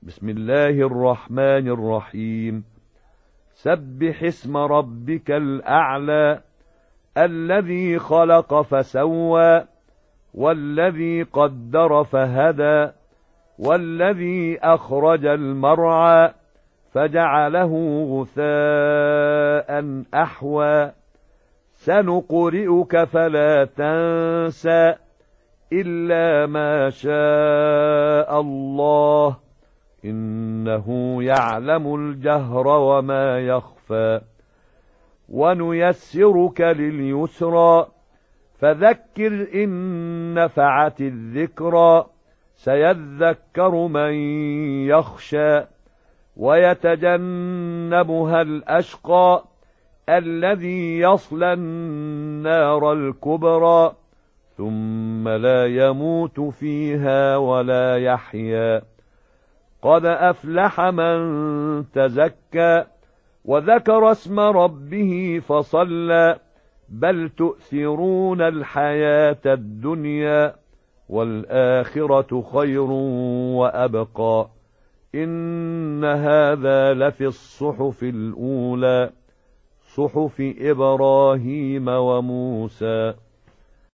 بسم الله الرحمن الرحيم. سبح اسم ربك الأعلى الذي خلق فسوى والذي قدر فهدى والذي أخرج المرعى فجعله غثاء أحوى سنقرئك فلا تنسى إلا ما شاء الله إنه يعلم الجهر وما يخفى ونيسرك لليسرى فذكر إن نفعت الذكرى سيذكر من يخشى ويتجنبها الأشقى الذي يصلى النار الكبرى ثم لا يموت فيها ولا يحيا قد أفلح من تزكى وذكر اسم ربه فصلى بل تؤثرون الحياة الدنيا والآخرة خير وأبقى إن هذا لفي الصحف الأولى صحف إبراهيم وموسى.